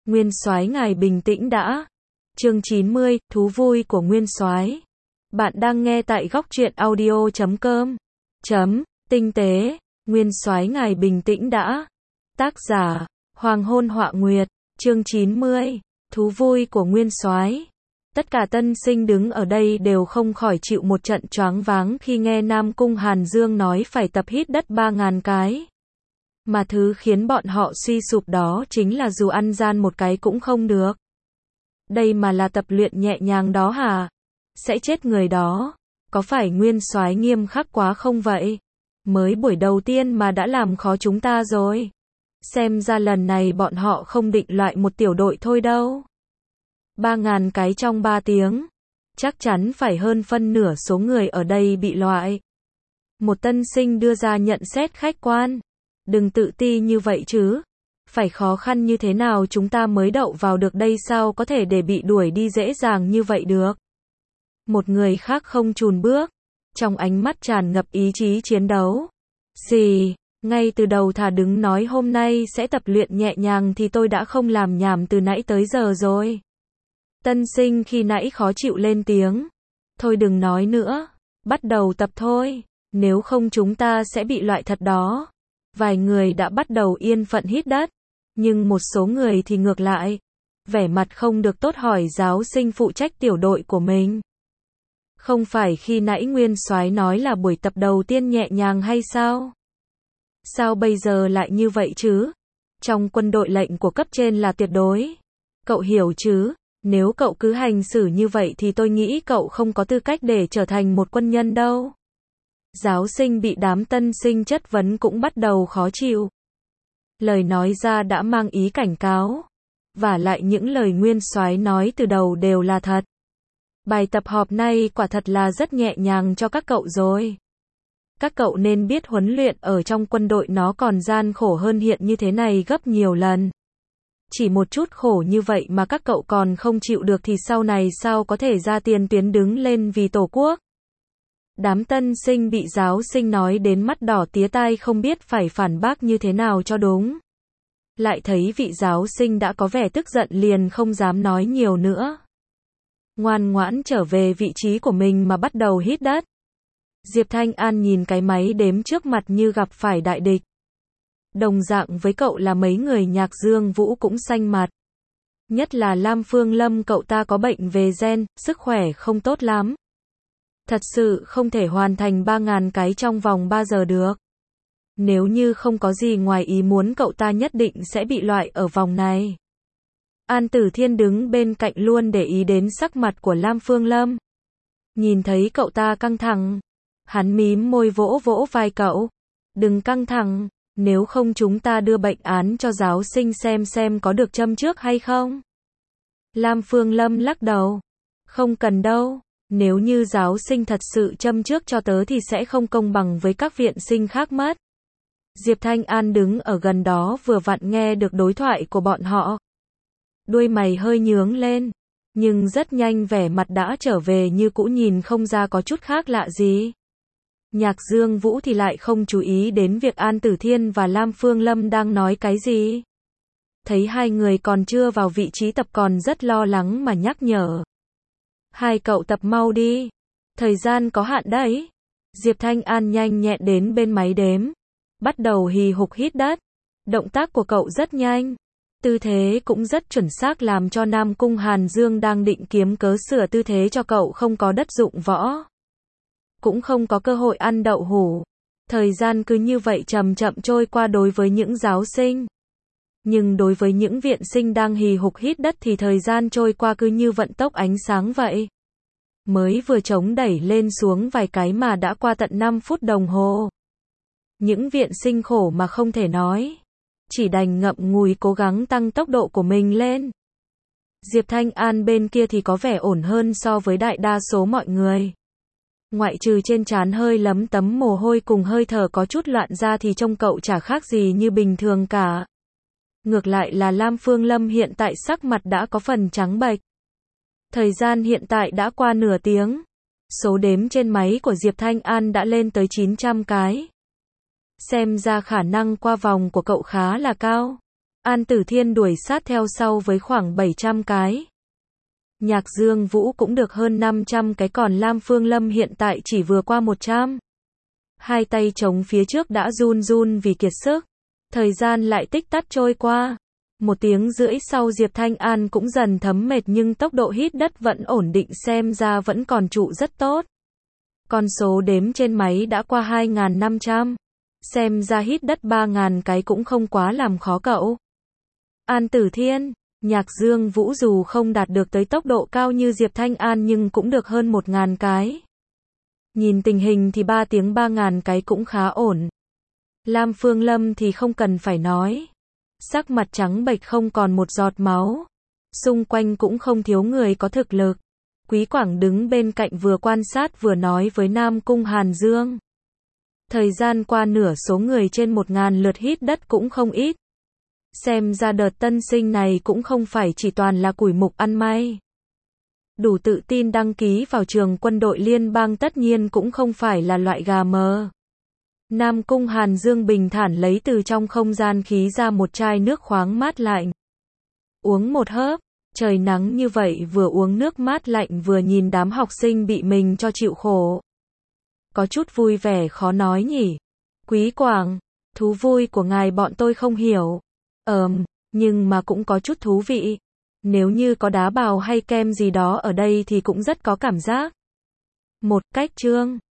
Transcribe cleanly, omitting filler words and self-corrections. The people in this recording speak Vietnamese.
Nguyên Soái ngài bình tĩnh đã. Chương 90, thú vui của Nguyên Soái. Bạn đang nghe tại góc truyện audio.com. Tinh tế, Nguyên Soái ngài bình tĩnh đã. Tác giả, Hoàng Hôn Họa Nguyệt. Chương 90, thú vui của Nguyên Soái. Tất cả tân sinh đứng ở đây đều không khỏi chịu một trận choáng váng khi nghe Nam Cung Hàn Dương nói phải tập hít đất 3.000 cái. Mà thứ khiến bọn họ suy sụp đó chính là dù ăn gian một cái cũng không được. Đây mà là tập luyện nhẹ nhàng đó hả? Sẽ chết người đó. Có phải Nguyên Soái nghiêm khắc quá không vậy? Mới buổi đầu tiên mà đã làm khó chúng ta rồi. Xem ra lần này bọn họ không định loại một tiểu đội thôi đâu. 3.000 cái trong 3 tiếng. Chắc chắn phải hơn phân nửa số người ở đây bị loại. Một tân sinh đưa ra nhận xét khách quan. Đừng tự ti như vậy chứ. Phải khó khăn như thế nào chúng ta mới đậu vào được đây, sao có thể để bị đuổi đi dễ dàng như vậy được. Một người khác không chùn bước. Trong ánh mắt tràn ngập ý chí chiến đấu. Gì, ngay từ đầu thà đứng nói hôm nay sẽ tập luyện nhẹ nhàng thì tôi đã không làm nhảm từ nãy tới giờ rồi. Tân sinh khi nãy khó chịu lên tiếng. Thôi đừng nói nữa. Bắt đầu tập thôi. Nếu không chúng ta sẽ bị loại thật đó. Vài người đã bắt đầu yên phận hít đất. Nhưng một số người thì ngược lại. Vẻ mặt không được tốt hỏi giáo sinh phụ trách tiểu đội của mình. Không phải khi nãy Nguyên Soái nói là buổi tập đầu tiên nhẹ nhàng hay sao? Sao bây giờ lại như vậy chứ? Trong quân đội lệnh của cấp trên là tuyệt đối. Cậu hiểu chứ? Nếu cậu cứ hành xử như vậy thì tôi nghĩ cậu không có tư cách để trở thành một quân nhân đâu. Giáo sinh bị đám tân sinh chất vấn cũng bắt đầu khó chịu. Lời nói ra đã mang ý cảnh cáo. Và lại những lời Nguyên Soái nói từ đầu đều là thật. Bài tập họp nay quả thật là rất nhẹ nhàng cho các cậu rồi. Các cậu nên biết huấn luyện ở trong quân đội nó còn gian khổ hơn hiện như thế này gấp nhiều lần. Chỉ một chút khổ như vậy mà các cậu còn không chịu được thì sau này sao có thể ra tiền tuyến đứng lên vì Tổ quốc. Đám tân sinh bị giáo sinh nói đến mắt đỏ tía tai không biết phải phản bác như thế nào cho đúng. Lại thấy vị giáo sinh đã có vẻ tức giận liền không dám nói nhiều nữa. Ngoan ngoãn trở về vị trí của mình mà bắt đầu hít đất. Diệp Thanh An nhìn cái máy đếm trước mặt như gặp phải đại địch. Đồng dạng với cậu là mấy người Nhạc Dương Vũ cũng xanh mặt. Nhất là Lam Phương Lâm, cậu ta có bệnh về gen, sức khỏe không tốt lắm. Thật sự không thể hoàn thành 3.000 cái trong vòng 3 giờ được. Nếu như không có gì ngoài ý muốn cậu ta nhất định sẽ bị loại ở vòng này. An Tử Thiên đứng bên cạnh luôn để ý đến sắc mặt của Lam Phương Lâm. Nhìn thấy cậu ta căng thẳng. Hắn mím môi vỗ vỗ vai cậu. Đừng căng thẳng, nếu không chúng ta đưa bệnh án cho giáo sinh xem có được châm trước hay không. Lam Phương Lâm lắc đầu. Không cần đâu, nếu như giáo sinh thật sự châm trước cho tớ thì sẽ không công bằng với các viện sinh khác mất. Diệp Thanh An đứng ở gần đó vừa vặn nghe được đối thoại của bọn họ. Đuôi mày hơi nhướng lên, nhưng rất nhanh vẻ mặt đã trở về như cũ, nhìn không ra có chút khác lạ gì. Nhạc Dương Vũ thì lại không chú ý đến việc An Tử Thiên và Lam Phương Lâm đang nói cái gì. Thấy hai người còn chưa vào vị trí tập còn rất lo lắng mà nhắc nhở. Hai cậu tập mau đi. Thời gian có hạn đấy. Diệp Thanh An nhanh nhẹn đến bên máy đếm. Bắt đầu hì hục hít đất. Động tác của cậu rất nhanh. Tư thế cũng rất chuẩn xác làm cho Nam Cung Hàn Dương đang định kiếm cớ sửa tư thế cho cậu không có đất dụng võ. Cũng không có cơ hội ăn đậu hũ. Thời gian cứ như vậy chậm chậm trôi qua đối với những giáo sinh. Nhưng đối với những viện sinh đang hì hục hít đất thì thời gian trôi qua cứ như vận tốc ánh sáng vậy. Mới vừa chống đẩy lên xuống vài cái mà đã qua tận 5 phút đồng hồ. Những viện sinh khổ mà không thể nói. Chỉ đành ngậm ngùi cố gắng tăng tốc độ của mình lên. Diệp Thanh An bên kia thì có vẻ ổn hơn so với đại đa số mọi người. Ngoại trừ trên trán hơi lấm tấm mồ hôi cùng hơi thở có chút loạn ra thì trông cậu chả khác gì như bình thường cả. Ngược lại là Lam Phương Lâm hiện tại sắc mặt đã có phần trắng bệch. Thời gian hiện tại đã qua nửa tiếng. Số đếm trên máy của Diệp Thanh An đã lên tới 900 cái. Xem ra khả năng qua vòng của cậu khá là cao. An Tử Thiên đuổi sát theo sau với khoảng 700 cái. Nhạc Dương Vũ cũng được hơn 500 cái, còn Lam Phương Lâm hiện tại chỉ vừa qua 100. Hai tay chống phía trước đã run run vì kiệt sức. Thời gian lại tích tắc trôi qua. 1 tiếng rưỡi sau Diệp Thanh An cũng dần thấm mệt nhưng tốc độ hít đất vẫn ổn định, xem ra vẫn còn trụ rất tốt. Con số đếm trên máy đã qua 2.500. Xem ra hít đất 3.000 cái cũng không quá làm khó cậu. An Tử Thiên, Nhạc Dương Vũ dù không đạt được tới tốc độ cao như Diệp Thanh An nhưng cũng được hơn 1.000 cái. Nhìn tình hình thì 3 tiếng 3.000 cái cũng khá ổn. Lam Phương Lâm thì không cần phải nói. Sắc mặt trắng bệch không còn một giọt máu. Xung quanh cũng không thiếu người có thực lực. Quý Quảng đứng bên cạnh vừa quan sát vừa nói với Nam Cung Hàn Dương. Thời gian qua nửa số người trên 1.000 lượt hít đất cũng không ít. Xem ra đợt tân sinh này cũng không phải chỉ toàn là củi mục ăn may. Đủ tự tin đăng ký vào trường quân đội liên bang tất nhiên cũng không phải là loại gà mờ. Nam Cung Hàn Dương bình thản lấy từ trong không gian khí ra một chai nước khoáng mát lạnh. Uống một hớp, trời nắng như vậy vừa uống nước mát lạnh vừa nhìn đám học sinh bị mình cho chịu khổ. Có chút vui vẻ khó nói nhỉ. Quý Quảng, thú vui của ngài bọn tôi không hiểu. Nhưng mà cũng có chút thú vị. Nếu như có đá bào hay kem gì đó ở đây thì cũng rất có cảm giác. Một cách chương